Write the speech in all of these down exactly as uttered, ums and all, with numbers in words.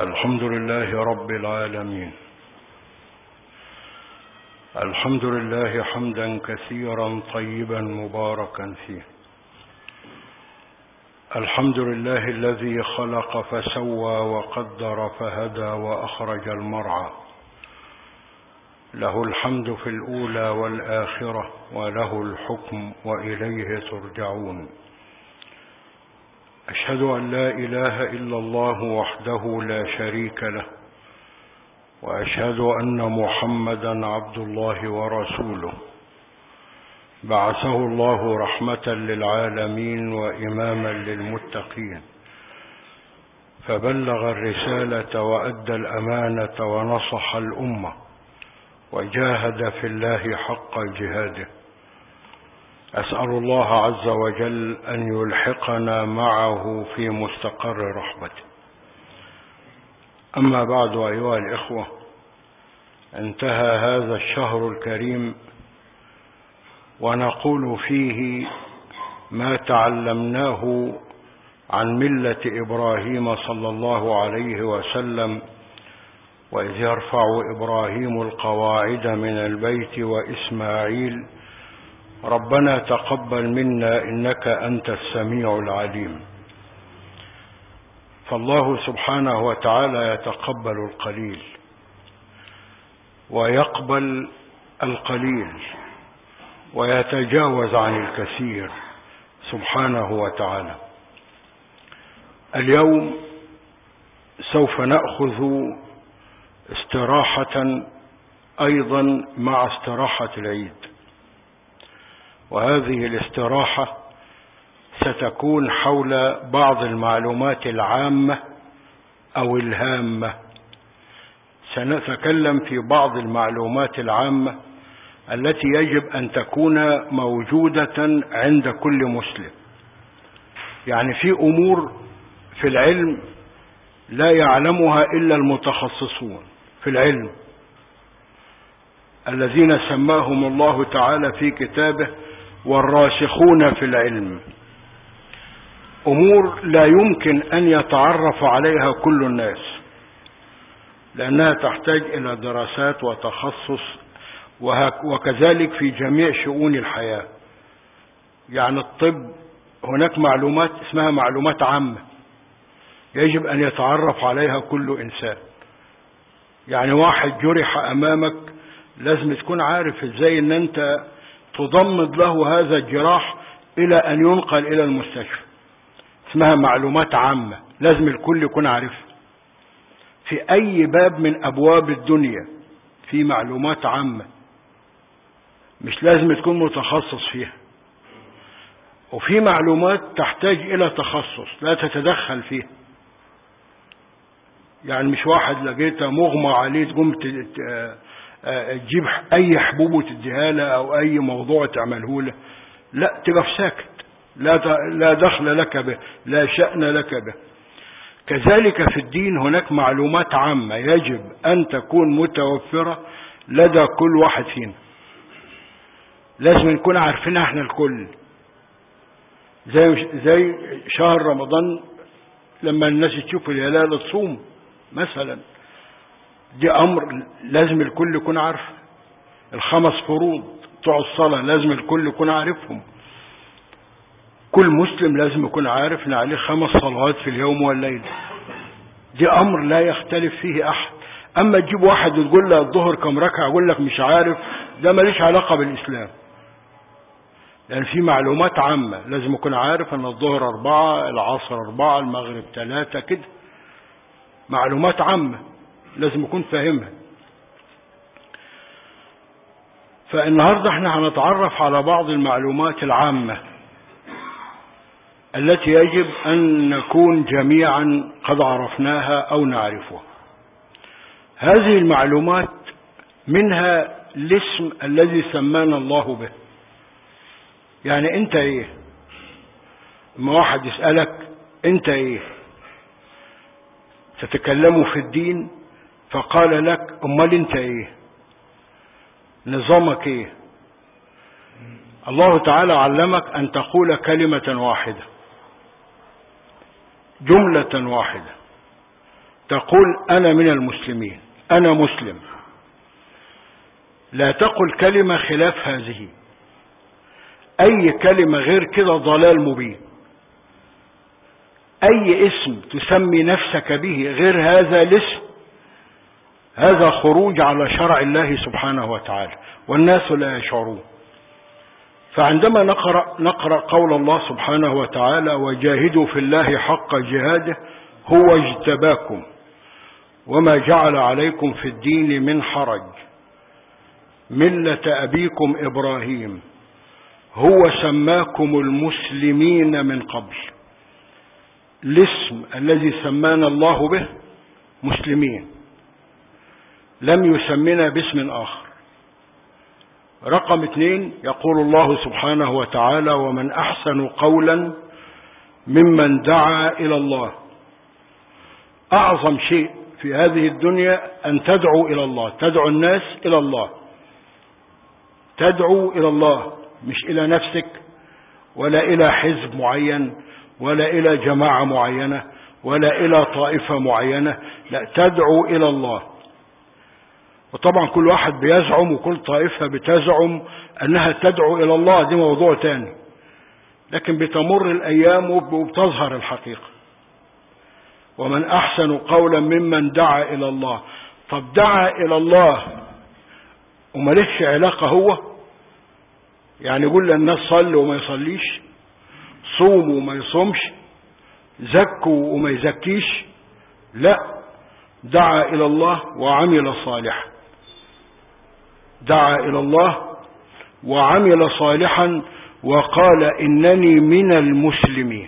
الحمد لله رب العالمين. الحمد لله حمدا كثيرا طيبا مباركا فيه. الحمد لله الذي خلق فسوى وقدر فهدى وأخرج المرعى. له الحمد في الأولى والآخرة وله الحكم وإليه ترجعون. أشهد أن لا إله إلا الله وحده لا شريك له، وأشهد أن محمدا عبد الله ورسوله، بعثه الله رحمة للعالمين وإماما للمتقين، فبلغ الرسالة وأدى الأمانة ونصح الأمة وجاهد في الله حق جهاده. أسأل الله عز وجل أن يلحقنا معه في مستقر رحمته. أما بعد أيها الإخوة، انتهى هذا الشهر الكريم ونقول فيه ما تعلمناه عن ملة إبراهيم صلى الله عليه وسلم، وإذ يرفع إبراهيم القواعد من البيت وإسماعيل ربنا تقبل منا إنك أنت السميع العليم. فالله سبحانه وتعالى يتقبل القليل ويقبل القليل ويتجاوز عن الكثير سبحانه وتعالى. اليوم سوف نأخذ استراحة أيضا مع استراحة العيد، وهذه الاستراحة ستكون حول بعض المعلومات العامة أو الهامة. سنتكلم في بعض المعلومات العامة التي يجب أن تكون موجودة عند كل مسلم. يعني في أمور في العلم لا يعلمها إلا المتخصصون في العلم الذين سماهم الله تعالى في كتابه والراسخون في العلم. أمور لا يمكن أن يتعرف عليها كل الناس، لأنها تحتاج إلى دراسات وتخصص، وكذلك في جميع شؤون الحياة. يعني الطب هناك معلومات اسمها معلومات عامة يجب أن يتعرف عليها كل إنسان. يعني واحد جرح أمامك لازم تكون عارف ازاي ان انت تضمد له هذا الجراح الى ان ينقل الى المستشفى. اسمها معلومات عامة لازم الكل يكون عارفها. في اي باب من ابواب الدنيا في معلومات عامة مش لازم تكون متخصص فيها، وفي معلومات تحتاج الى تخصص لا تتدخل فيها. يعني مش واحد لقيته مغمى عليه تقوم تجيب اي حبوب وتديها له او اي موضوع تعمله له، لا، تقف ساكت، لا لا دخل لك به، لا شأن لك به. كذلك في الدين هناك معلومات عامة يجب ان تكون متوفرة لدى كل واحد فينا. لازم نكون عارفينها احنا الكل. زي زي شهر رمضان لما الناس تشوف الهلال تصوم مثلا، دي امر لازم الكل يكون عارف. الخمس فروض بتوع الصلاة لازم الكل يكون عارفهم. كل مسلم لازم يكون عارف ان عليه خمس صلوات في اليوم والليلة. دي امر لا يختلف فيه احد. اما تجيب واحد وتقول له الظهر كم ركعة يقول لك مش عارف، ده ماليش علاقة بالاسلام. لان في معلومات عامة لازم يكون عارف ان الظهر اربعة، العصر اربعة، المغرب ثلاثة، كده معلومات عامة لازم يكون فاهمها. فالنهاردة احنا هنتعرف على بعض المعلومات العامة التي يجب أن نكون جميعا قد عرفناها أو نعرفها. هذه المعلومات منها الاسم الذي سمانا الله به. يعني انت ايه؟ اما واحد يسألك انت ايه، تتكلموا في الدين فقال لك امال انت ايه، نظامك ايه؟ الله تعالى علمك ان تقول كلمة واحدة، جملة واحدة، تقول أنا من المسلمين، أنا مسلم، لا تقل كلمة خلاف هذه. أي كلمة غير كده ضلال مبين. أي اسم تسمي نفسك به غير هذا الاسم هذا خروج على شرع الله سبحانه وتعالى، والناس لا يشعرون. فعندما نقرأ, نقرأ قول الله سبحانه وتعالى وجاهدوا في الله حق جهاده هو اجتباكم وما جعل عليكم في الدين من حرج ملة أبيكم إبراهيم هو سماكم المسلمين من قبل. الاسم الذي سمانا الله به مسلمين، لم يسمنا باسم آخر. رقم اثنين، يقول الله سبحانه وتعالى ومن أحسن قولا ممن دعا إلى الله. أعظم شيء في هذه الدنيا أن تدعو إلى الله، تدعو الناس إلى الله، تدعو إلى الله، مش إلى نفسك ولا إلى حزب معين ولا إلى جماعة معينة ولا إلى طائفة معينة، لا، تدعو إلى الله. وطبعا كل واحد بيزعم وكل طائفة بتزعم أنها تدعو إلى الله، دي موضوع تاني، لكن بتمر الأيام وبتظهر الحقيقة. ومن أحسن قولا ممن دعا إلى الله. طب دعا إلى الله ومالكش علاقة هو؟ يعني يقول للناس صلوا وما يصليش، صوموا وما يصومش، زكوا وما يزكيش؟ لا، دعا إلى الله وعمل صالحا، دعا إلى الله وعمل صالحا وقال إنني من المسلمين.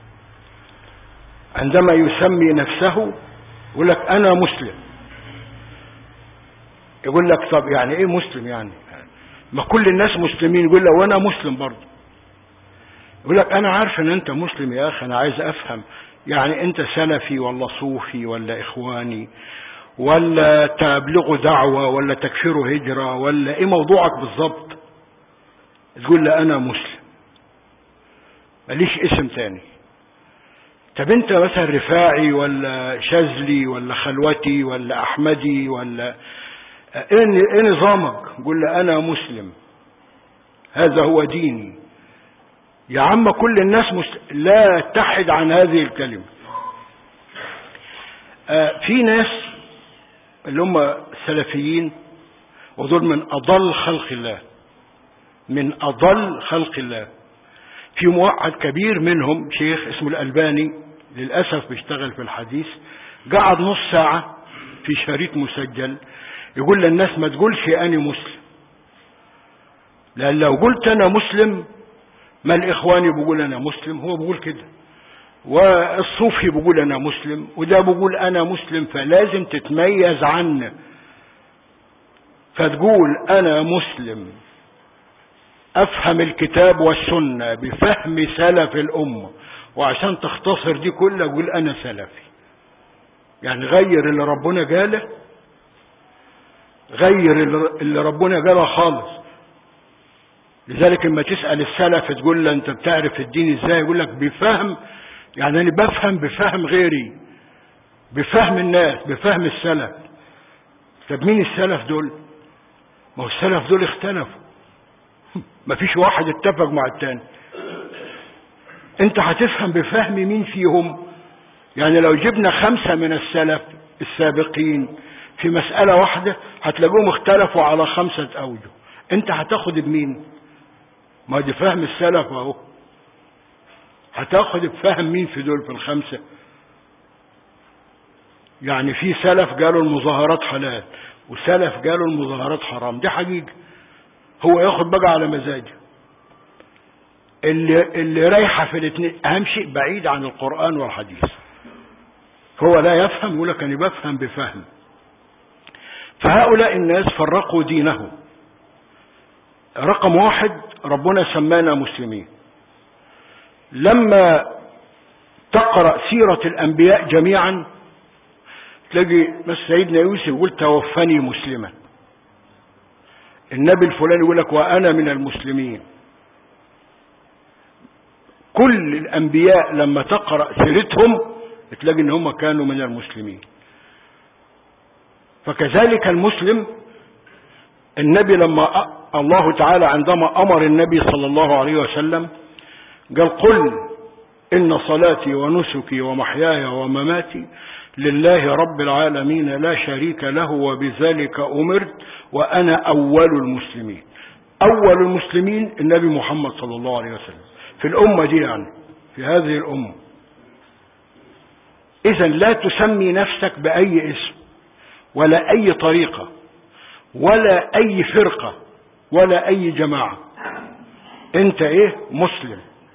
عندما يسمي نفسه يقول لك أنا مسلم. يقول لك طب يعني إيه مسلم؟ يعني ما كل الناس مسلمين. يقول له وأنا مسلم برضه. يقول لك أنا عارف أن أنت مسلم يا أخي، أنا عايز أفهم يعني أنت سلفي ولا صوفي ولا إخواني ولا تبلغ دعوة ولا تكفير هجرة ولا إيه موضوعك بالضبط؟ تقول له أنا مسلم، ماليش اسم تاني. طب أنت مثلا رفاعي ولا شاذلي ولا خلوتي ولا أحمدي ولا إيه نظامك؟ قل له أنا مسلم، هذا هو ديني. يا عم كل الناس مسلم، لا تحد عن هذه الكلمة. آه في ناس اللي هم سلفيين ودول من أضل خلق الله، من أضل خلق الله. في موعد كبير منهم شيخ اسمه الألباني، للأسف بيشتغل في الحديث، قعد نص ساعة في شريط مسجل يقول للناس ما تقولش أنا مسلم، لأن لو قلت أنا مسلم ما الإخواني بيقول أنا مسلم، هو بيقول كده، والصوفي بيقول أنا مسلم، وده بيقول أنا مسلم، فلازم تتميز عنه، فتقول أنا مسلم أفهم الكتاب والسنة بفهم سلف الأمة، وعشان تختصر دي كلها قول أنا سلفي. يعني غير اللي ربنا قاله، غير اللي ربنا قاله خالص. لذلك لما تسأل السلف تقول له أنت بتعرف الدين إزاي؟ يقول لك بفهم، يعني أنا بفهم بفهم غيري، بفهم الناس، بفهم السلف. طب مين السلف دول؟ ما هو السلف دول اختلفوا، ما فيش واحد اتفق مع التاني. انت هتفهم بفهم مين فيهم؟ يعني لو جبنا خمسة من السلف السابقين في مسألة واحدة هتلاقوهم اختلفوا على خمسة أوجه، انت هتاخد بمين؟ ما دي فهم السلف اهو، هتاخد بفهم مين في دول في الخمسة؟ يعني في سلف قالوا المظاهرات حلال وسلف قالوا المظاهرات حرام، دي حقيقة، هو ياخد بقى على مزاجه. اللي اللي رايحه في الاثنين اهم شيء بعيد عن القرآن والحديث، هو لا يفهم، يقول لك انا بفهم بفهم. فهؤلاء الناس فرقوا دينهم. رقم واحد، ربنا سمانا مسلمين. لما تقرأ سيرة الأنبياء جميعا تلاقي مثل سيدنا يوسف يقول توفني مسلما، النبي الفلاني يقول لك وأنا من المسلمين. كل الأنبياء لما تقرأ سيرتهم تلاقي ان هم كانوا من المسلمين. فكذلك المسلم، النبي لما الله تعالى عندما أمر النبي صلى الله عليه وسلم قال قل إن صلاتي ونسكي ومحياي ومماتي لله رب العالمين لا شريك له وبذلك أمرت وأنا أول المسلمين. أول المسلمين النبي محمد صلى الله عليه وسلم في الأمة دي، يعني في هذه الأمة. إذن لا تسمي نفسك بأي اسم ولا أي طريقة ولا أي فرقة ولا أي جماعة. أنت إيه؟ مسلم.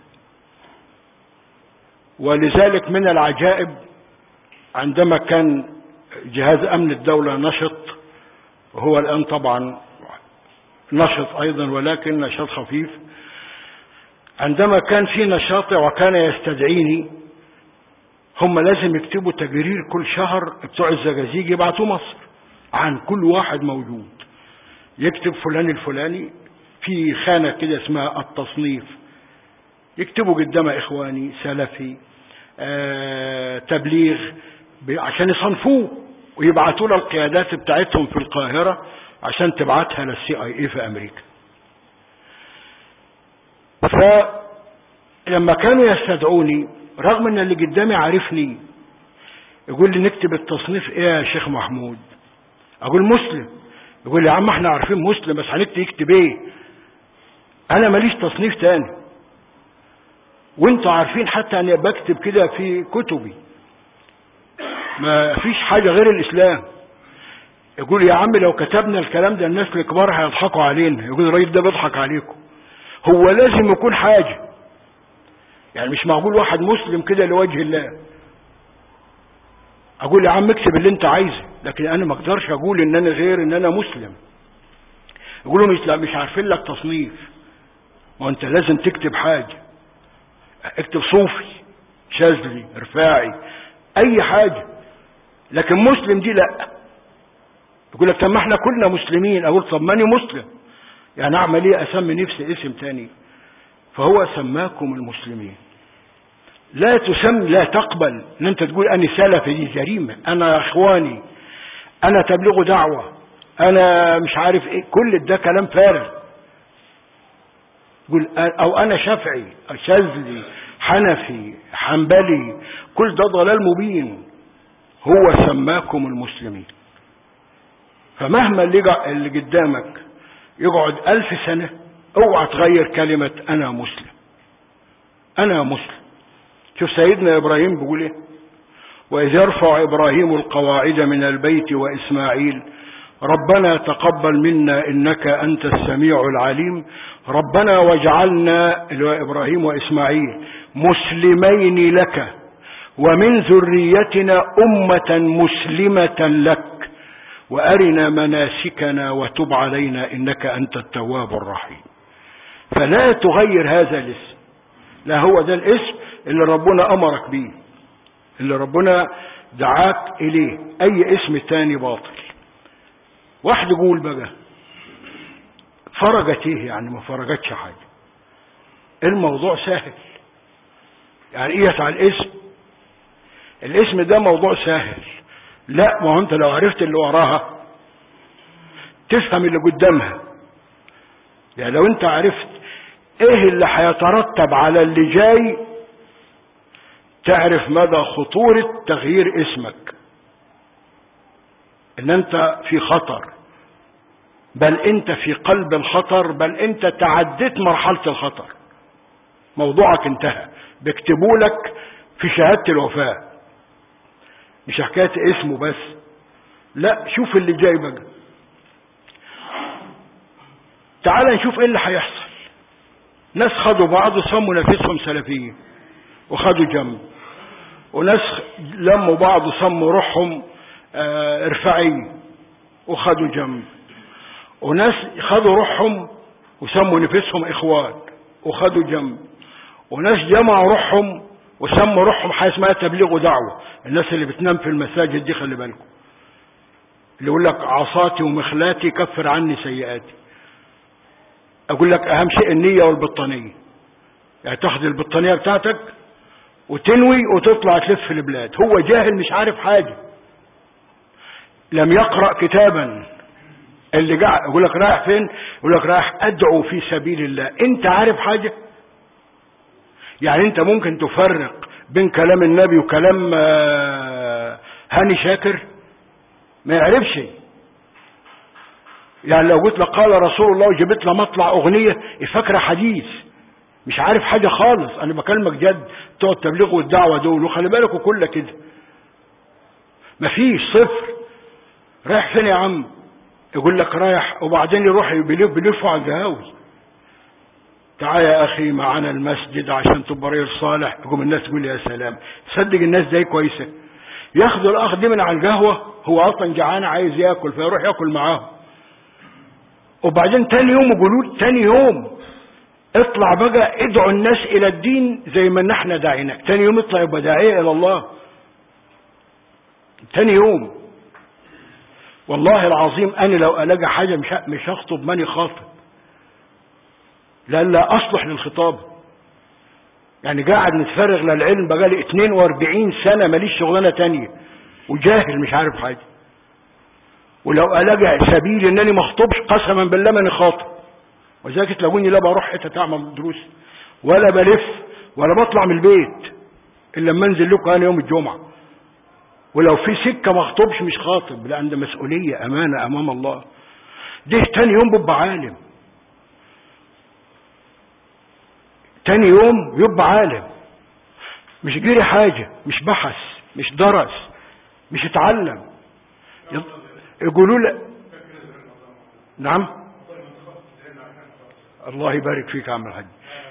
ولذلك من العجائب عندما كان جهاز أمن الدولة نشط، وهو الآن طبعا نشط أيضا ولكن نشاط خفيف، عندما كان في نشاط وكان يستدعيني، هم لازم يكتبوا تقرير كل شهر بتوع الزجاجيج يبعتوه مصر عن كل واحد موجود، يكتب فلان الفلاني في خانة كده اسمها التصنيف، يكتبوا قدام إخواني سلفي آه، تبليغ عشان يصنفوه ويبعتوا له القيادات بتاعتهم في القاهرة عشان تبعتها للسي اي اي في امريكا. فلما كانوا يستدعوني، رغم ان اللي قدامي عارفني، يقول لي نكتب التصنيف ايه يا شيخ محمود؟ اقول مسلم. يقول لي يا عم احنا عارفين مسلم، بس هنكتب يكتب ايه؟ انا ماليش تصنيف تاني، وانتوا عارفين حتى اني بكتب كده في كتبي ما فيش حاجة غير الاسلام. يقول يا عم لو كتبنا الكلام ده الناس الكبار هيضحكوا علينا. يقول الراجل ده بيضحك عليكم. هو لازم يكون حاجة، يعني مش معقول واحد مسلم كده لوجه الله. اقول يا عم اكتب اللي انت عايزه، لكن انا ما اقدرش اقول ان انا غير ان انا مسلم. يقولوا مش لا مش عارفين لك تصنيف، وانت لازم تكتب حاجة، اكتب صوفي شاذلي رفاعي اي حاجة، لكن مسلم دي لا. يقول لك طب ما احنا كلنا مسلمين. اقول طب ماني مسلم، يعني اعمل ايه؟ اسمي نفسي اسم تاني. فهو سماكم المسلمين. لا تسم لا تقبل ان انت تقول انا سلفي، دي جريمة. انا اخواني، انا تبليغ دعوة، انا مش عارف ايه، كل ده كلام فارغ. قول او انا شافعي شاذلي حنفي حنبلي، كل ده ضلال مبين. هو سماكم المسلمين. فمهما اللي قدامك يقعد ألف سنة، اوعى تغير كلمة أنا مسلم. أنا مسلم. شوف سيدنا إبراهيم بيقول إيه؟ وإذ يرفع إبراهيم القواعد من البيت وإسماعيل ربنا تقبل منا إنك أنت السميع العليم ربنا واجعلنا، اللي هو إبراهيم وإسماعيل، مسلمين لك ومن ذريتنا أمة مسلمة لك وأرنا مناسكنا وتب علينا إنك أنت التواب الرحيم. فلا تغير هذا الاسم، لا هو ده الاسم اللي ربنا أمرك به، اللي ربنا دعاك إليه. أي اسم تاني باطل. واحد يقول بقى فرجت ايه؟ يعني ما فرجتش حاجة. الموضوع سهل. يعني ايه على الاسم؟ الاسم ده موضوع سهل. لا، ما هو انت لو عرفت اللي وراها تفهم اللي قدامها. يعني لو انت عرفت ايه اللي هيترتب على اللي جاي تعرف مدى خطورة تغيير اسمك، ان انت في خطر، بل انت في قلب الخطر، بل انت تعديت مرحلة الخطر. موضوعك انتهى، بيكتبوا لك في شهادة الوفاة. مش حكاية اسمه بس، لا، شوف اللي جاي بقى. تعال نشوف ايه اللي هيحصل. ناس خدوا بعض وسموا نفسهم سلفيين وخدوا جنب، وناس لموا بعض وسموا روحهم اه ارفعي وخدوا جنب، وناس خدوا روحهم وسموا نفسهم اخوان وخدوا جنب، وناس جمعوا روحهم وسموا روحهم حاجه اسمها تبليغ دعوه. الناس اللي بتنام في المساجد دي خلي بالكم، اللي يقول لك عصاتي ومخلاتي كفر عني سيئاتي. اقول لك اهم شيء النيه والبطانيه. يعني تاخد البطانيه بتاعتك وتنوي وتطلع تلف في البلاد. هو جاهل مش عارف حاجه، لم يقرأ كتابا. اللي قاعد يقول لك رايح فين؟ يقول لك رايح ادعو في سبيل الله. انت عارف حاجة؟ يعني انت ممكن تفرق بين كلام النبي وكلام هاني شاكر؟ ما يعرفش. يعني لو قلت لك قال رسول الله وجبت له مطلع اغنية فاكره حديث، مش عارف حاجة خالص. انا بكلمك جد. بتوع التبليغ والدعوة دول وخلي بالك وكل كده مفيش صفر. رايح فين يا عم؟ يقول لك رايح، وبعدين يروح بيلف بيلفوا على القهاوي. تعال يا اخي معانا المسجد عشان تبقى رجل صالح. يقوم الناس تقول يا سلام، تصدق الناس دي كويسه. ياخدوا الاخ دي من على القهوه، هو اصلا جعان عايز ياكل فيروح ياكل معاهم. وبعدين تاني يوم يقولوا تاني يوم اطلع بقى ادعو الناس الى الدين زي ما احنا داعيناك. تاني يوم اطلع يبقى داعيه الى الله. تاني يوم. والله العظيم انا لو الاقي حاجه مش مش هخطب ماني خاطب، لأن لا أصلح للخطاب. يعني قاعد نتفرغ للعلم بقالي اثنين واربعين سنة ماليش شغلانة تانية وجاهل مش عارف حاجة. ولو ألاقي سبيل إنني ما اخطبش قسما بالله ماني خاطب. وذلك تلاقوني لا بروح حتة تعمل دروس ولا بلف ولا بطلع من البيت إلا لما أنزل لكم أنا يوم الجمعة. ولو في سكة ما اخطبش مش خاطب، لأن ده مسؤولية أمانة أمام الله. ده تاني يوم ببقى عالم، تاني يوم يبقى عالم. مش جري حاجة، مش بحث، مش درس، مش اتعلم. يقولوا له نعم. الله يبارك فيك يا عم الحاج،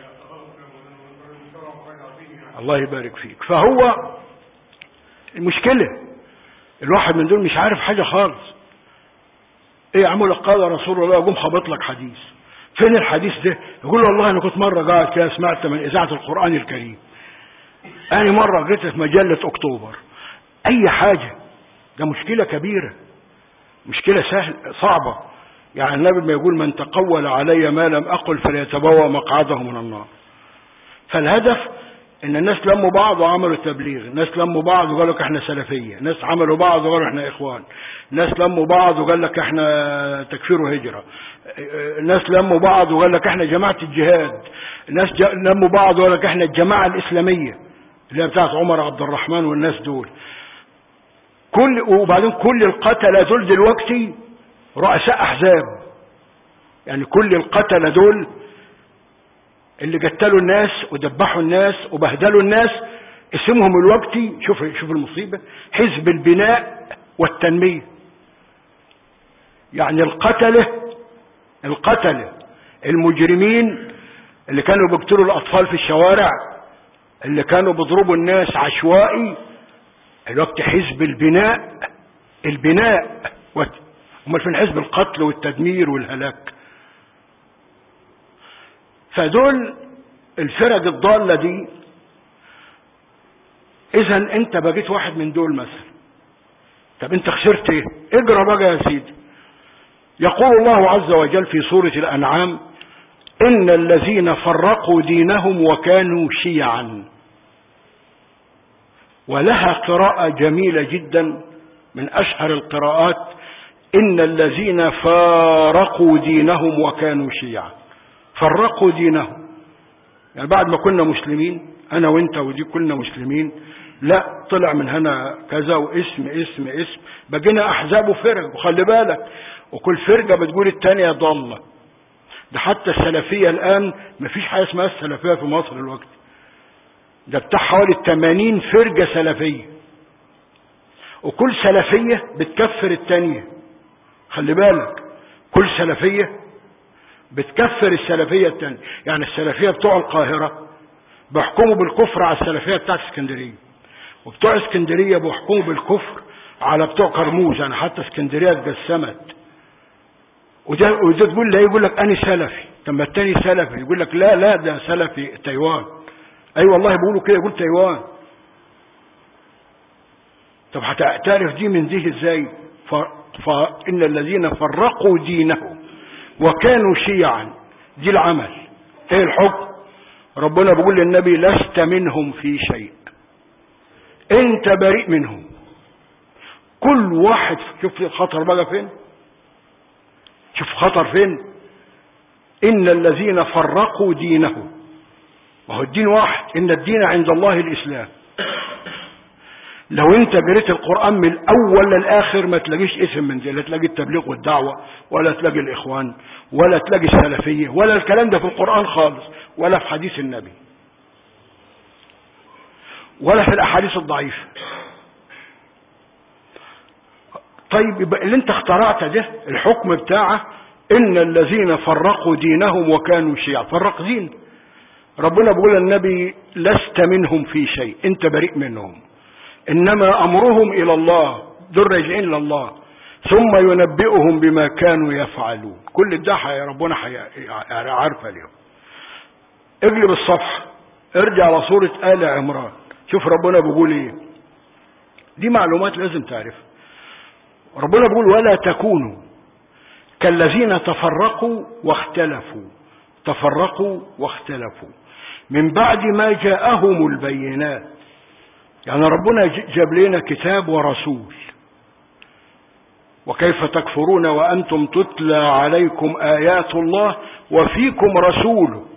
الله يبارك فيك. فهو المشكلة الواحد من دول مش عارف حاجة خالص. ايه عمل قال رسول الله، يقوم خبط لك حديث. فين الحديث ده؟ يقول له والله انا كنت مرة قاعد كده سمعت من اذاعة القرآن الكريم، انا مرة قريت في مجلة اكتوبر اي حاجة. ده مشكلة كبيرة، مشكلة سهل صعبة. يعني النبي ما يقول من تقول علي ما لم اقل فليتبوأ مقعده من النار. فالهدف ان الناس لموا بعض وعملوا تبليغ، الناس لموا بعض وقالوا لك احنا سلفية، ناس عملوا بعض وقالوا احنا اخوان، ناس لموا بعض وقال لك احنا تكفير وهجرة، ناس لموا بعض وقال لك احنا جماعة الجهاد، ناس لموا بعض وقال لك احنا الجماعة الاسلامية اللي هي بتاعت عمر عبد الرحمن والناس دول. كل وبعدين كل القتلة دول دلوقتي رؤساء احزاب. يعني كل القتلة دول اللي قتلوا الناس ودبحوا الناس وبهدلوا الناس اسمهم الوقتي، شوف شوف المصيبة، حزب البناء والتنمية. يعني القتلة القتلة المجرمين اللي كانوا بيقتلوا الأطفال في الشوارع، اللي كانوا بيضربوا الناس عشوائي، الوقت حزب البناء البناء هم في حزب القتل والتدمير والهلاك. فدول الفرق الضالة دي. اذا انت بقيت واحد من دول مثلا، طب انت خسرت ايه؟ اجرى بقى يا سيدي. يقول الله عز وجل في سورة الأنعام إن الذين فرقوا دينهم وكانوا شيعا. ولها قراءة جميلة جدا من أشهر القراءات، إن الذين فارقوا دينهم وكانوا شيعا. فرقوا دينهم يعني بعد ما كنا مسلمين أنا وإنت ودي كنا مسلمين، لا طلع من هنا كذا واسم اسم اسم بقينا أحزاب وفرق. وخلي بالك وكل فرقة بتقول التانية ضالة. ده حتى السلفية الآن مفيش حاجة اسمها السلفية في مصر الوقت، ده بتاع حوالي ثمانين فرقة سلفية، وكل سلفية بتكفر التانية. خلي بالك كل سلفية بتكفر السلفية التانية. يعني السلفية بتوع القاهرة بيحكموا بالكفر على السلفية بتاعت اسكندرية، وبتوع اسكندرية بيحكموا بالكفر على بتوع كرموز. يعني حتى اسكندرية اتقسمت. وده وده تقول لا، يقول لك انا سلفي، طب ما التاني سلفي يقول لك لا لا ده سلفي تايوان. اي أيوة والله بيقولوا كده، يقول تايوان. طب هتعرف دي من دي ازاي؟ فإن الذين فرقوا دينهم وكانوا شيعا، دي العمل. ايه الحكم؟ ربنا بيقول للنبي لست منهم في شيء، انت بريء منهم. كل واحد شوف الخطر بقى فين، شوف خطر فين. إن الذين فرقوا دينهم، وهو الدين واحد، إن الدين عند الله الإسلام. لو انت قريت القرآن من الأول للآخر ما تلاقيش اسم من دي، لا تلاقي التبليغ والدعوة، ولا تلاقي الإخوان، ولا تلاقي السلفية، ولا الكلام ده في القرآن خالص، ولا في حديث النبي، ولا في الأحاديث الضعيفة. طيب يبقى اللي انت اخترعته ده الحكم بتاعه إن الذين فرقوا دينهم وكانوا شيعا، فرق دين. ربنا بيقول النبي لست منهم في شيء، انت بريء منهم، إنما أمرهم إلى الله، دول راجعين لله، ثم ينبئهم بما كانوا يفعلون. كل ده يا ربنا عارفه اليوم. اقلب الصفحة، ارجع لسورة آل عمران، شوف ربنا بيقول ايه. دي معلومات لازم تعرفها. ربنا بيقول ولا تكونوا كالذين تفرقوا واختلفوا، تفرقوا واختلفوا من بعد ما جاءهم البينات. يعني ربنا جاب لنا كتاب ورسول، وكيف تكفرون وأنتم تتلى عليكم آيات الله وفيكم رسوله.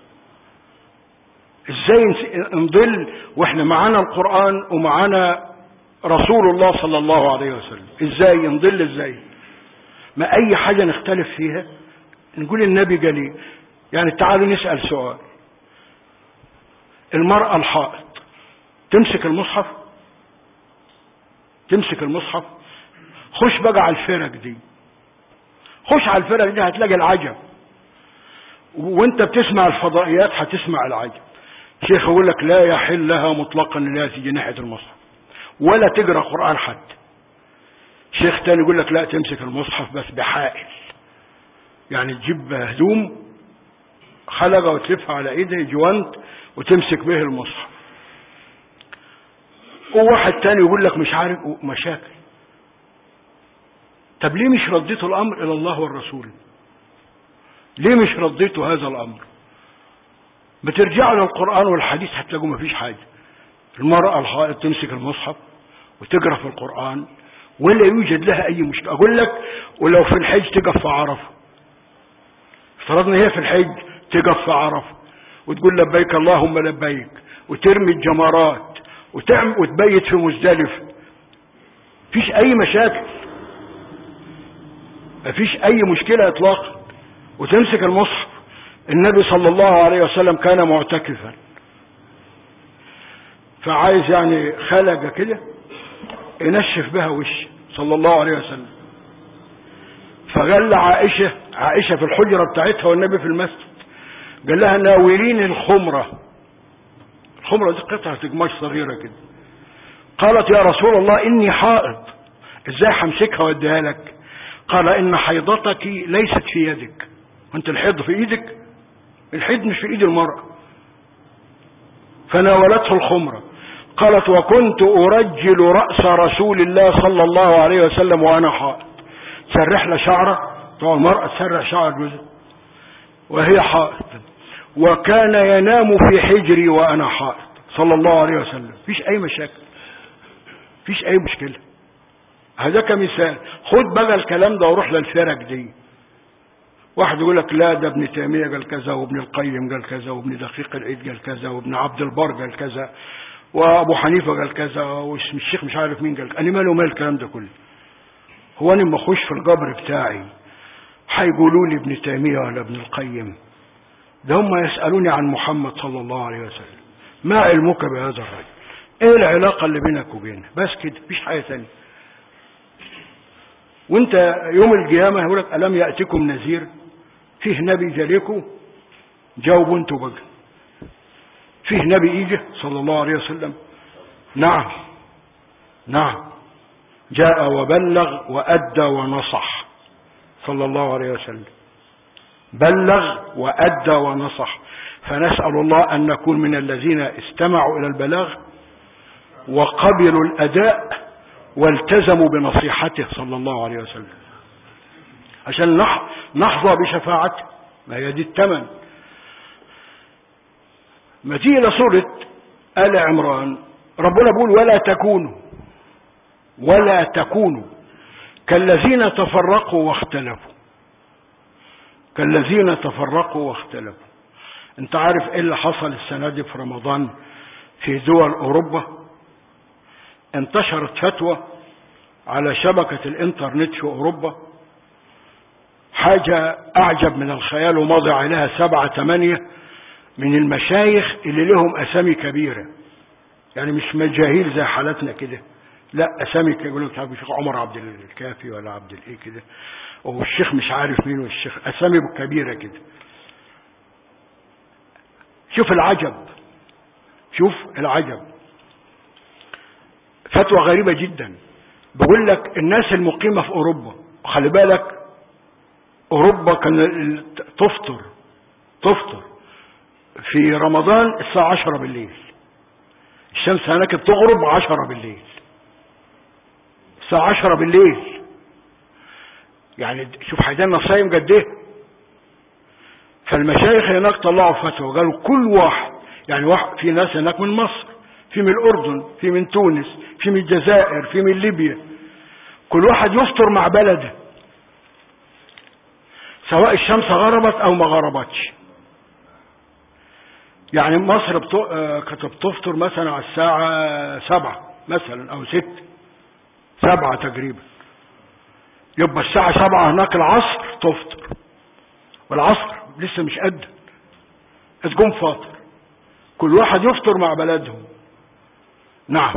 ازاي نضل واحنا معانا القرآن ومعانا رسول الله صلى الله عليه وسلم؟ ازاي نضل؟ ازاي ما اي حاجة نختلف فيها نقول النبي قال ايه؟ يعني تعالوا نسأل سؤال. المرأة الحائض تمسك المصحف؟ تمسك المصحف؟ خش بقى على الفرق دي، خش على الفرق دي هتلاقي العجب. وانت بتسمع الفضائيات هتسمع العجب. شيخ يقول لك لا يحل لها مطلقا لا تيجي ناحية المصحف ولا تقرأ قرآن حتى. شيخ تاني يقول لك لا تمسك المصحف بس بحائل، يعني تجيب هدوم خلقة وتلفها على ايدها جوانت وتمسك به المصحف. وواحد تاني يقول لك مش عارف مشاكل. طب ليه مش رديتوا الامر الى الله والرسول؟ ليه مش رديتوا هذا الامر؟ بترجعوا للقرآن والحديث هتلاقوا ما فيش حاجة. المرأة الحائض تمسك المصحف وتقرأ في القرآن ولا يوجد لها اي مشكلة. اقول لك ولو في الحج تقف في عرفة، افترضنا هي في الحج تقف في عرفة وتقول لبيك اللهم لبيك وترمي الجمرات وتعمل وتبيت في مزدلفة، مفيش اي مشاكل، مفيش اي مشكلة اطلاقا. وتمسك المصحف. النبي صلى الله عليه وسلم كان معتكفا، فعايز يعني خلقة كده ينشف بها وشه صلى الله عليه وسلم، فقال لعائشة، عائشة في الحجرة بتاعتها والنبي في المسجد، قال لها ناولين الخمرة. الخمرة دي قطعة قماش صغيرة كده. قالت يا رسول الله إني حائض، ازاي همسكها واديها لك؟ قال إن حيضتك ليست في يدك. وانت الحيض في ايدك؟ الحيض مش في ايد المرأة. فناولته الخمرة. قالت وكنت أرجل رأس رسول الله صلى الله عليه وسلم وأنا حائض. تسرح له شعره، طبعا المرأة تسرح شعر جوزها وهي حائض. وكان ينام في حجري وأنا حائض صلى الله عليه وسلم. فيش أي مشاكل، فيش أي مشكلة. هذا كمثال. خد بقى الكلام ده وروح للفرق دي. واحد يقول لك لا ده ابن تيمية قال كذا، وابن القيم قال كذا، وابن دقيق العيد قال كذا، وابن عبد البر قال كذا، وابو حنيفة قال كذا، واسم الشيخ مش عارف مين قال. انا ماله مال الكلام ده كله؟ هو انا لما اخش في القبر بتاعي هيقولوا لي ابن تيمية ولا ابن القيم؟ ده هم يسألوني عن محمد صلى الله عليه وسلم. ما علمك بهذا الرجل؟ ايه العلاقة اللي بينك وبينه؟ بس كده، مفيش حاجة ثانيه. وانت يوم القيامة يقول لك ألم يأتكم نذير؟ فيه نبي جالكم؟ جاوبوا انتوا بقى. فيه نبي ايجه صلى الله عليه وسلم؟ نعم نعم، جاء وبلغ وأدى ونصح صلى الله عليه وسلم. بلغ وأدى ونصح. فنسأل الله أن نكون من الذين استمعوا إلى البلاغ وقبلوا الأداء والتزموا بنصيحته صلى الله عليه وسلم عشان نحظى بشفاعته. ما هي دي الثمن. ما تيجي لسورة آل عمران ربنا بيقول ولا تكونوا ولا تكونوا كالذين تفرقوا واختلفوا. كالذين تفرقوا واختلفوا. انت عارف ايه اللي حصل السنة دي في رمضان في دول اوروبا؟ انتشرت فتوى على شبكة الانترنت في اوروبا، حاجة اعجب من الخيال، ومضى عليها سبعة ثمانية من المشايخ اللي لهم اسامي كبيرة، يعني مش مجاهيل زي حالتنا كده، لا اسامي كده، يقولوا تعرف الشيخ عمر عبد الكافي ولا عبد الايه كده، والشيخ مش عارف مين، والشيخ اسامي كبيرة كده. شوف العجب، شوف العجب، فتوى غريبة جدا. بقول لك الناس المقيمة في اوروبا، وخلي بالك اوروبا كان تفطر تفطر في رمضان الساعة عشرة بالليل، الشمس هناك بتغرب عشرة بالليل، الساعة عشرة بالليل، يعني شوف حيدنا صايم قد ايه. فالمشايخ هناك طلعوا فتوى، قالوا كل واحد، يعني واحد، في ناس هناك من مصر، في من الاردن، في من تونس، في من الجزائر، في من ليبيا، كل واحد يفطر مع بلده سواء الشمس غربت او ما غربتش. يعني مصر بتو... كانت بتفطر مثلا على الساعة سبعة مثلا او ست، سبعة تقريبا، يبقى الساعة سبعة هناك العصر تفطر، والعصر لسه مش قد تقوم فاطر، كل واحد يفطر مع بلدهم. نعم،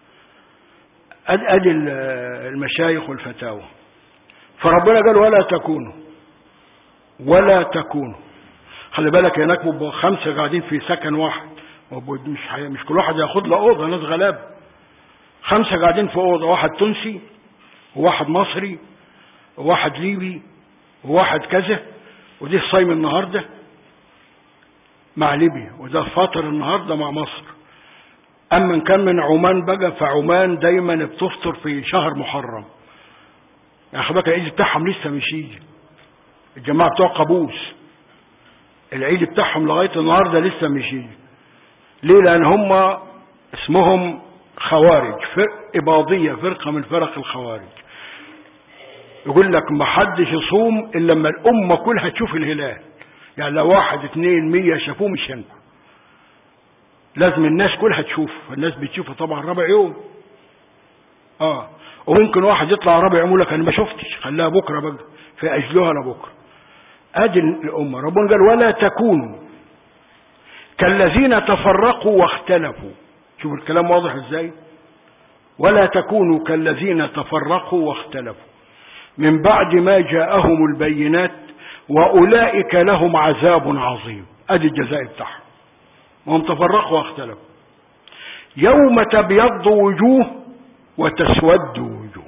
ادي المشايخ والفتاوى. فربنا قال ولا تكونوا ولا تكونوا. خلي بالك هناك بيبقوا خمسة قاعدين في سكن واحد، مش مش كل واحد ياخد له اوضه، ناس غلاب، خمسة قاعدين في اوضه، واحد تونسي وواحد مصري وواحد ليبي وواحد كذا، ودي صايم النهارده مع ليبيا، وده فاطر النهارده مع مصر. اما ان كان من عمان بقى، فعمان دايما بتفطر في شهر محرم، يعني خلي بالك العيد بتاعهم لسه مش يجي، الجماعه بتوع قابوس العيد بتاعهم لغايه النهارده لسه مش يجي. ليه؟ لان هم اسمهم خوارج، فرق اباضيه، فرقه من فرق الخوارج. يقول لك ما حدش يصوم الا لما الامه كلها تشوف الهلال، يعني لو واحد اثنين مية شافوه مش هينفع، لازم الناس كلها تشوف. الناس بتشوفه طبعا رابع يوم، اه وممكن واحد يطلع رابع يوم يقول لك انا ما شفتش، خليها بكره بقى، فاجلوها لبكره. ادي الامه. ربنا قال ولا تكونوا كالذين تفرقوا واختلفوا. شوف الكلام واضح ازاي، ولا تكونوا كالذين تفرقوا واختلفوا من بعد ما جاءهم البينات واولئك لهم عذاب عظيم. ادي الجزاء بتاعهم، وهم تفرقوا واختلفوا. يوم تبيض وجوه وتسود وجوه،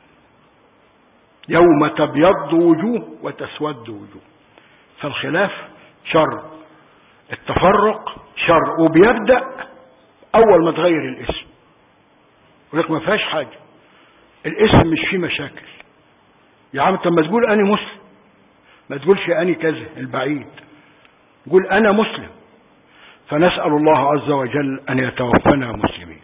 يوم تبيض وجوه وتسود وجوه. فالخلاف شر، التفرق شر، وبيبدأ اول ما تغير الاسم، ولك ما فيهاش حاجة، الاسم مش فيه مشاكل. يا عم انت لما تقول انا مسلم ما تقولش انا كذا البعيد، قول انا مسلم. فنسأل الله عز وجل ان يتوفنا مسلمين.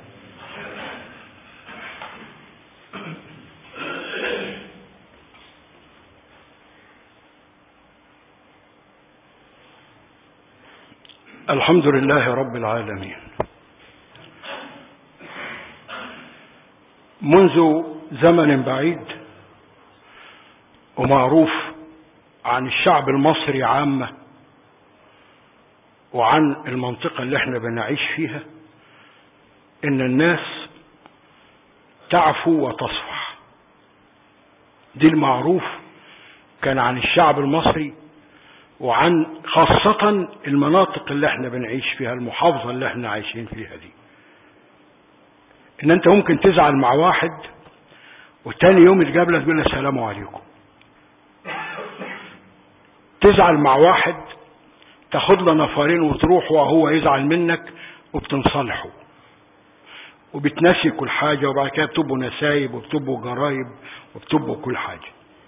الحمد لله رب العالمين. منذ زمن بعيد ومعروف عن الشعب المصري عامة وعن المنطقة اللي احنا بنعيش فيها ان الناس تعفو وتصفح. دي المعروف كان عن الشعب المصري، وعن خاصة المناطق اللي احنا بنعيش فيها، المحافظة اللي احنا عايشين فيها دي، ان انت ممكن تزعل مع واحد وتاني يوم تقابله تقول له السلام عليكم. تزعل مع واحد تاخد له نفرين وتروح وهو يزعل منك وبتنصلحوا وبتنسي كل حاجة، وبعد كده بتبقوا نسايب وبتبقوا جرايب وبتبقوا كل حاجة.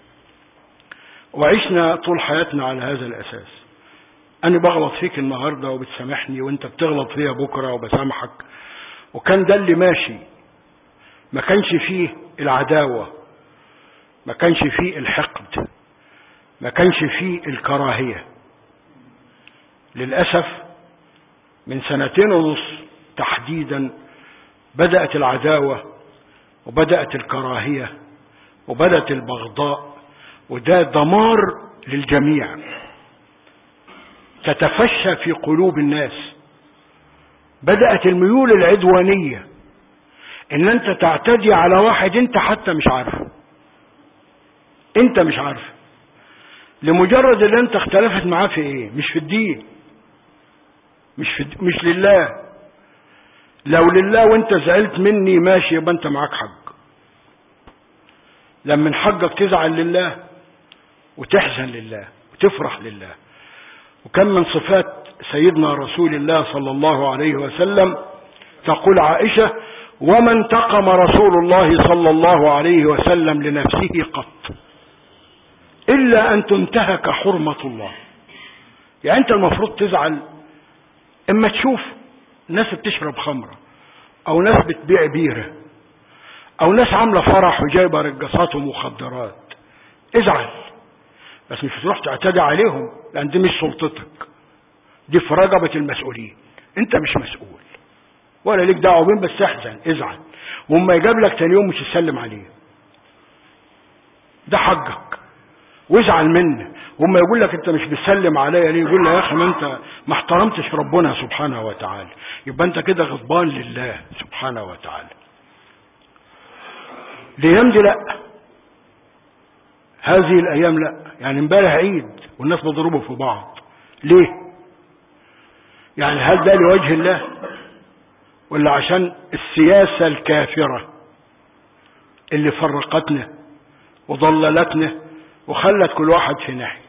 وعشنا طول حياتنا على هذا الأساس. أنا بغلط فيك النهاردة وبتسامحني، وأنت بتغلط فيها بكرة وبسامحك، وكان ده اللي ماشي ما كانش فيه العداوة، ما كانش فيه الحقد، ما كانش فيه الكراهية. للأسف من سنتين ونص تحديدا بدأت العداوة وبدأت الكراهية وبدأت البغضاء، وده دمار للجميع، تتفشى في قلوب الناس. بدأت الميول العدوانية، ان انت تعتدي على واحد انت حتى مش عارفه، انت مش عارفه، لمجرد ان انت اختلفت معاه في ايه، مش في الدين، مش في مش لله. لو لله وانت زعلت مني ماشي، يبقى انت معاك حق. لما من حقك تزعل لله وتحزن لله وتفرح لله. وكم من صفات سيدنا رسول الله صلى الله عليه وسلم، تقول عائشة: وما انتقم رسول الله صلى الله عليه وسلم لنفسه قط إلا أن تنتهك حرمة الله. يعني أنت المفروض تزعل إما تشوف ناس بتشرب خمرة، أو ناس بتبيع بيرة، أو ناس عاملة فرح وجايبة رقصات ومخدرات، ازعل، بس مش تروح تعتدي عليهم، لأن دي مش سلطتك، دي في رقبة المسؤولين. أنت مش مسؤول ولا ليك دعوة بين، بس احزن ازعل، وما يجاب لك تاني يوم مش تسلم عليه، ده حقك، وازعل منه. وما يقول لك انت مش بتسلم عليا ليه، يقول له يا اخي ما انت ما احترمتش ربنا سبحانه وتعالى، يبقى انت كده غضبان لله سبحانه وتعالى. الايام دي لا، هذه الايام لا. يعني امبارح عيد والناس بيضربوا في بعض، ليه؟ يعني هل ده لوجه الله، ولا عشان السياسة الكافرة اللي فرقتنا وضللتنا وخلت كل واحد في ناحية؟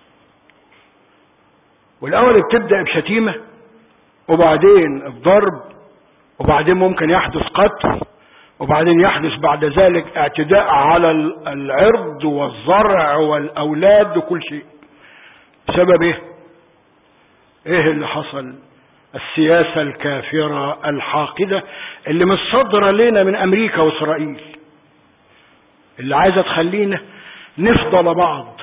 والأول بتبدأ بشتيمة، وبعدين الضرب، وبعدين ممكن يحدث قتل، وبعدين يحدث بعد ذلك اعتداء على العرض والزرع والأولاد وكل شيء. بسبب ايه؟ ايه اللي حصل؟ السياسة الكافرة الحاقدة اللي متصدرة لنا من أمريكا وإسرائيل، اللي عايزة تخلينا نفضل بعض،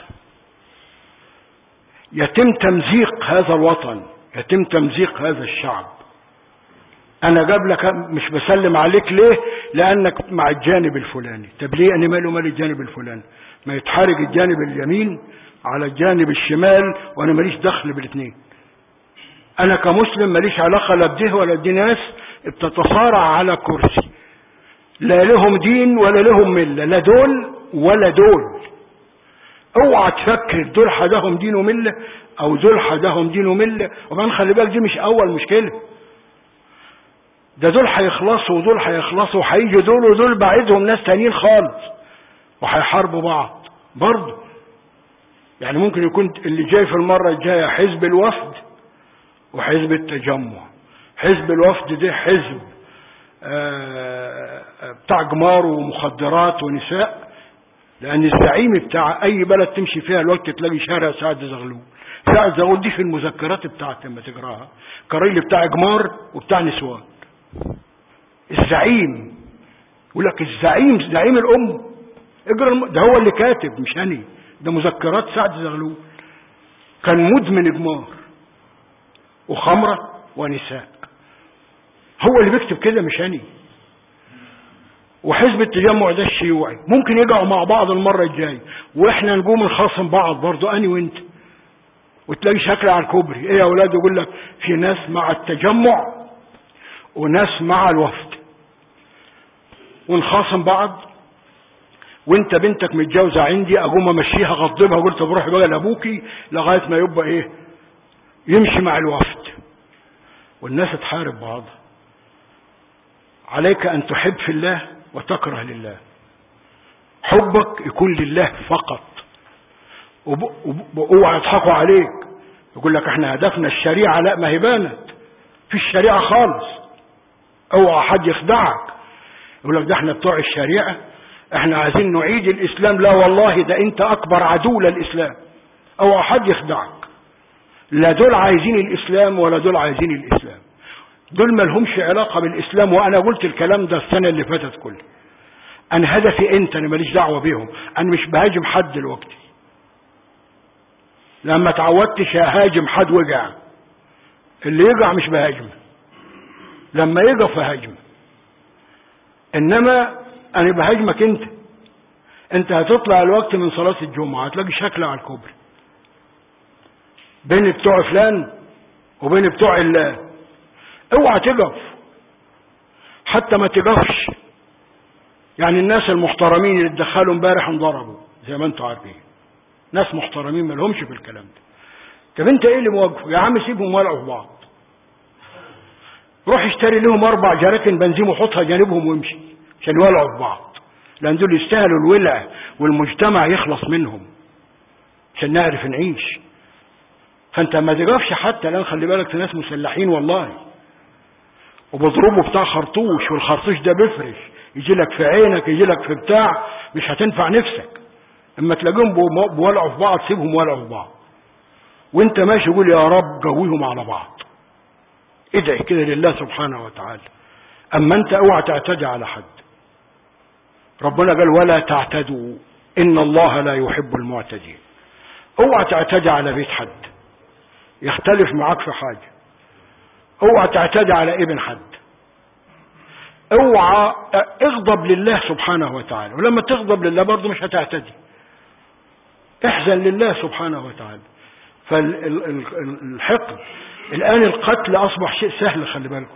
يتم تمزيق هذا الوطن، يتم تمزيق هذا الشعب. أنا قبلك مش بسلم عليك ليه؟ لأنك مع الجانب الفلاني. طب ليه أنا ماله مال الجانب الفلاني؟ ما يتحرك الجانب اليمين على الجانب الشمال، وأنا ماليش دخل بالاثنين. أنا كمسلم ماليش علاقة لا بده ولا بدي ناس بتتصارع على كرسي، لا لهم دين ولا لهم ملة، لا دول ولا دول. اوعى تفكر دول حدهم دين وملة او دول حدهم دين وملة. وبعدين خلي بالك، دي مش اول مشكلة، ده دول هيخلصوا ودول هيخلصوا، وهيجي دول ودول بعيدهم ناس تانيين خالص، وهيحاربوا بعض برضه. يعني ممكن يكون اللي جاي في المرة الجاية حزب الوفد وحزب التجمع. حزب الوفد ده حزب بتاع جمار ومخدرات ونساء، لأن الزعيم بتاع أي بلد تمشي فيها الوقت تلاقي شارع سعد زغلول. سعد زغلول دي في المذكرات بتاعت لما تقراها، كريل بتاع جمار وبتاع نسوان. الزعيم يقول لك الزعيم زعيم الأم، اقرا الم... ده هو اللي كاتب مش أنا، ده مذكرات سعد زغلول. كان مدمن جمار وخمرة ونساء، هو اللي بيكتب كده مش أنا. وحزب التجمع ده الشيوعي، ممكن يقعوا مع بعض المرة الجاية واحنا نقوم نخاصم بعض برضو أنا وانت، وتلاقي شكل على الكوبري ايه يا اولاد، يقول لك في ناس مع التجمع وناس مع الوفد، ونخاصم بعض. وانت بنتك متجوزة عندي، اقوم امشيها غضبها، قلت بروح بقى لابوكي لغاية ما يبقى ايه يمشي مع الوفد، والناس تحارب بعضها. عليك ان تحب في الله وتكره لله. حبك يكون لله فقط، واوعى يضحكوا عليك يقول لك احنا هدفنا الشريعة، لا ما هي بانت في الشريعة خالص. اوعى حد يخدعك يقول لك ده احنا بتوع الشريعة، احنا عايزين نعيد الاسلام، لا والله ده انت اكبر عدو للاسلام. اوعى حد يخدعك، لا دول عايزين الاسلام ولا دول عايزين الاسلام، دول ما لهمش علاقة بالاسلام. وانا قلت الكلام ده السنة اللي فاتت كلها، انا هدفي انت، انا ماليش دعوة بيهم، انا مش بهاجم حد دلوقتي. لما تعودتش هاجم حد وجع، اللي يقع مش بهاجمه، لما يقف هاجمه. انما انا بهاجمك انت. انت هتطلع الوقت من صلاة الجمعة هتلاقي شكل على الكوبري بين بتوع فلان وبين بتوع الله. اوعى تقف، حتى ما تقفش. يعني الناس المحترمين اللي اتدخلوا امبارح انضربوا زي ما انتوا عارفين، ناس محترمين ما لهمش في الكلام ده. طب انت ايه اللي موقفه؟ يا عم سيبهم ولعوا في بعض، روح اشتري لهم اربع جراكن بنزين وحطها جانبهم وامشي عشان يولعوا في بعض، لان دول يستاهلوا الولع والمجتمع يخلص منهم عشان نعرف نعيش. فانت ما تقفش حتى الان. خلي بالك، ناس مسلحين والله وبيضربوا بتاع خرطوش، والخرطوش ده بيفرش يجي لك في عينك، يجي لك في بتاع، مش هتنفع نفسك. اما تلاقيهم بولعوا في بعض سيبهم ولعوا في بعض، وانت ماشي قول يا رب قويهم على بعض، ادعي كده لله سبحانه وتعالى. اما انت اوعى تعتدي على حد. ربنا قال ولا تعتدوا ان الله لا يحب المعتدين. اوعى تعتدي على بيت حد يختلف معاك في حاجة، اوعى تعتدي على ابن حد، اوعى اغضب لله سبحانه وتعالى، ولما تغضب لله برضه مش هتعتدي. احزن لله سبحانه وتعالى. فالحقد الان القتل اصبح شيء سهل، خلي بالكم.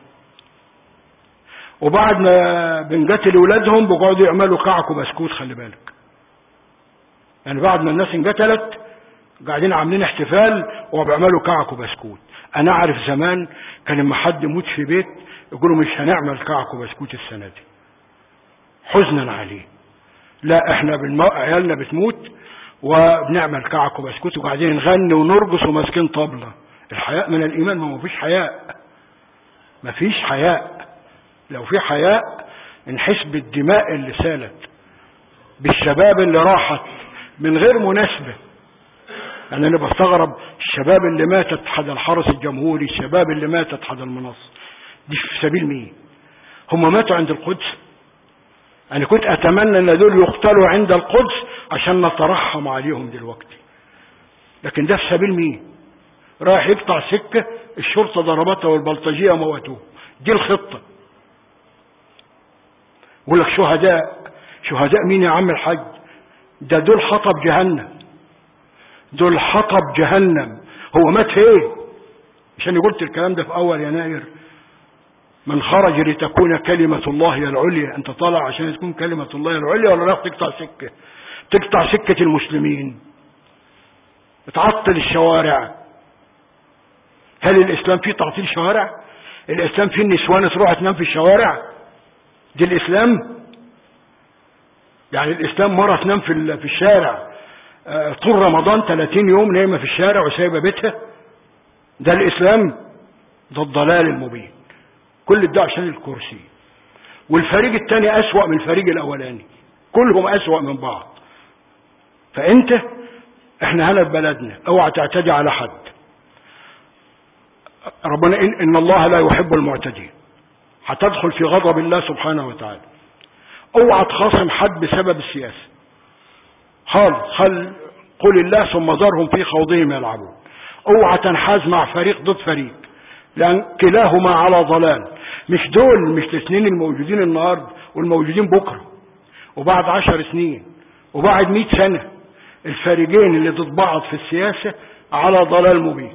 وبعد ما بنقتل اولادهم بيقعدوا يعملوا كعك وبسكوت، خلي بالك. يعني بعد ما الناس انقتلت قاعدين عاملين احتفال وبيعملوا كعك وبسكوت. انا اعرف زمان كان لما حد يموت في بيت يقولوا مش هنعمل كعك وبسكوت السنه دي حزنا عليه. لا، احنا بالمو... عيالنا بتموت وبنعمل كعك وبسكوت وقاعدين نغني ونرقص وماسكين طبلة. الحياء من الايمان. ما فيش حياء، ما فيش حياء. لو في حياء نحس بالدماء اللي سالت، بالشباب اللي راحت من غير مناسبة. يعني انا بستغرب الشباب اللي ماتت حد الحرس الجمهوري، الشباب اللي ماتت حد المنصة دي في سبيل مين؟ هم ماتوا عند القدس. انا كنت اتمنى ان دول يقتلوا عند القدس عشان نترحم عليهم دلوقتي، لكن ده في سبيل مين؟ رايح يقطع سكة الشرطة ضربته والبلطجية موتوه. دي الخطة. يقول لك شهداء. شهداء مين يا عم الحاج؟ ده دول حطب جهنم، دول حطب جهنم. هو مات فين؟ عشان قلت الكلام ده في اول يناير، من خرج لتكون كلمة الله العليا. انت طالع عشان تكون كلمة الله العليا ولا راح تقطع سكة؟ تقطع سكة المسلمين، تعطل الشوارع. هل الاسلام فيه تعطيل شوارع؟ الاسلام فيه النسوان تروح تنام في الشوارع؟ دي الاسلام؟ يعني الاسلام مرة تنام في في الشارع طول رمضان ثلاثين يوم نايمة في الشارع وسايبة بيتها؟ ده الاسلام؟ ده الضلال المبين. كل ده عشان الكرسي. والفريق الثاني اسوأ من الفريق الاولاني، كلهم اسوأ من بعض. فانت احنا هنا في بلدنا، اوعى تعتدي على حد. ربنا إن, ان الله لا يحب المعتدين. هتدخل في غضب الله سبحانه وتعالى. اوعى تخاصم حد بسبب السياسة خالص. خل قل الله ثم ذرهم في خوضهم يلعبون. اوعى تنحاز مع فريق ضد فريق، لان كلاهما على ضلال. مش دول مش الاثنين الموجودين النهارده والموجودين بكره وبعد عشر سنين وبعد مئة سنة. الفريقين اللي ضد بعض في السياسة على ضلال مبين.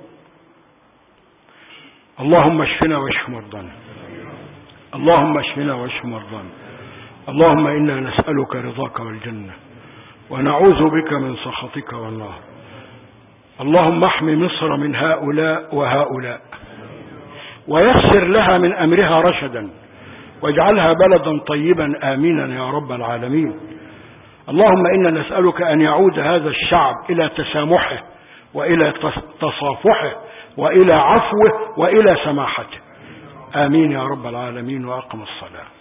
اللهم اشفنا واشف مرضانا، اللهم اشفنا واشف مرضانا. اللهم إنا نسألك رضاك والجنة ونعوذ بك من سخطك والنار. اللهم احمي مصر من هؤلاء وهؤلاء، ويسر لها من أمرها رشدا، واجعلها بلدا طيبا آمنا يا رب العالمين. اللهم إنا نسألك أن يعود هذا الشعب إلى تسامحه وإلى تصافحه وإلى عفوه وإلى سماحته. آمين يا رب العالمين. وأقم الصلاة.